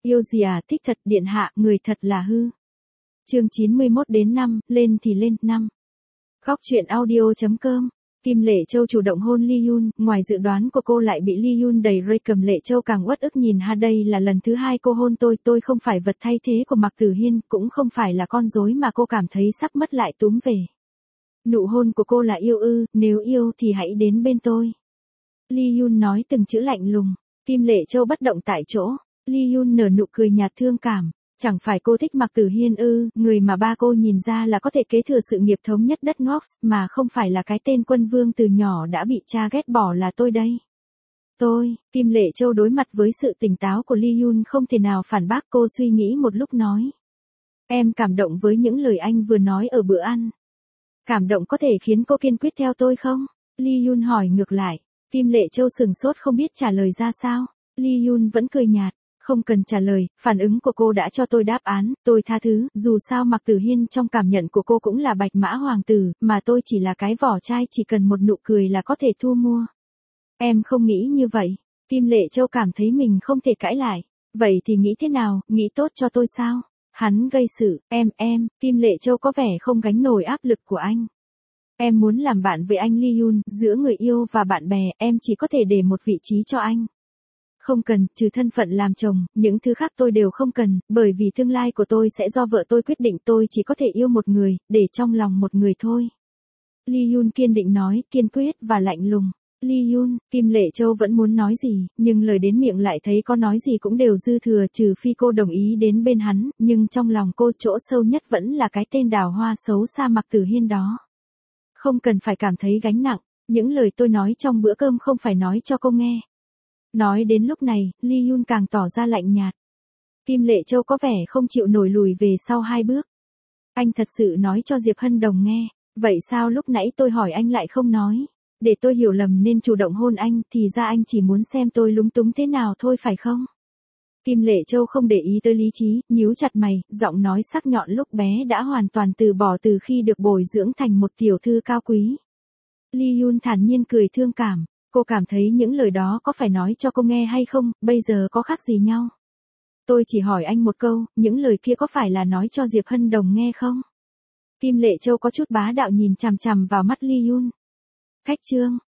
Yêu gì à, thích thật, điện hạ, người thật là hư. Chương 91-5, lên thì lên, 5. Góc truyện audio.com. Kim Lệ Châu chủ động hôn Lee Yoon, ngoài dự đoán của cô lại bị Lee Yoon đẩy rơi. Cầm Lệ Châu càng uất ức nhìn ha, đây là lần thứ hai cô hôn tôi không phải vật thay thế của Mạc Tử Hiên, cũng không phải là con rối mà cô cảm thấy sắp mất lại túm về. Nụ hôn của cô là yêu ư, nếu yêu thì hãy đến bên tôi. Lee Yoon nói từng chữ lạnh lùng. Kim Lệ Châu bất động tại chỗ. Lee Yoon nở nụ cười nhạt thương cảm. Chẳng phải cô thích Mạc Tử Hiên ư, người mà ba cô nhìn ra là có thể kế thừa sự nghiệp thống nhất đất Nox, mà không phải là cái tên quân vương từ nhỏ đã bị cha ghét bỏ là tôi đây. Kim Lệ Châu đối mặt với sự tỉnh táo của Lee Yoon không thể nào phản bác. Cô suy nghĩ một lúc nói. Em cảm động với những lời anh vừa nói ở bữa ăn. Cảm động có thể khiến cô kiên quyết theo tôi không? Lee Yoon hỏi ngược lại. Kim Lệ Châu sừng sốt không biết trả lời ra sao. Lee Yoon vẫn cười nhạt. Không cần trả lời, phản ứng của cô đã cho tôi đáp án, tôi tha thứ, dù sao Mạc Tử Hiên trong cảm nhận của cô cũng là bạch mã hoàng tử, mà tôi chỉ là cái vỏ chai chỉ cần một nụ cười là có thể thu mua. Em không nghĩ như vậy. Kim Lệ Châu cảm thấy mình không thể cãi lại. Vậy thì nghĩ thế nào, nghĩ tốt cho tôi sao? Hắn gây sự, em, Kim Lệ Châu có vẻ không gánh nổi áp lực của anh. Em muốn làm bạn với anh Lee Yoon, giữa người yêu và bạn bè, em chỉ có thể để một vị trí cho anh. Không cần, trừ thân phận làm chồng, những thứ khác tôi đều không cần, bởi vì tương lai của tôi sẽ do vợ tôi quyết định, tôi chỉ có thể yêu một người, để trong lòng một người thôi. Lee Yoon kiên định nói, kiên quyết và lạnh lùng. Lee Yoon, Kim Lệ Châu vẫn muốn nói gì, nhưng lời đến miệng lại thấy có nói gì cũng đều dư thừa, trừ phi cô đồng ý đến bên hắn, nhưng trong lòng cô chỗ sâu nhất vẫn là cái tên đào hoa xấu xa Mạc Tử Hiên đó. Không cần phải cảm thấy gánh nặng, những lời tôi nói trong bữa cơm không phải nói cho cô nghe. Nói đến lúc này, Lee Yoon càng tỏ ra lạnh nhạt. Kim Lệ Châu có vẻ không chịu nổi lùi về sau 2 bước. Anh thật sự nói cho Diệp Hân Đồng nghe, vậy sao lúc nãy tôi hỏi anh lại không nói? Để tôi hiểu lầm nên chủ động hôn anh, thì ra anh chỉ muốn xem tôi lúng túng thế nào thôi phải không? Kim Lệ Châu không để ý tới lý trí, nhíu chặt mày, giọng nói sắc nhọn lúc bé đã hoàn toàn từ bỏ từ khi được bồi dưỡng thành một tiểu thư cao quý. Lee Yoon thản nhiên cười thương cảm. Cô cảm thấy những lời đó có phải nói cho cô nghe hay không, bây giờ có khác gì nhau? Tôi chỉ hỏi anh một câu, những lời kia có phải là nói cho Diệp Hân Đồng nghe không? Kim Lệ Châu có chút bá đạo nhìn chằm chằm vào mắt Lee Yoon. Khách trương,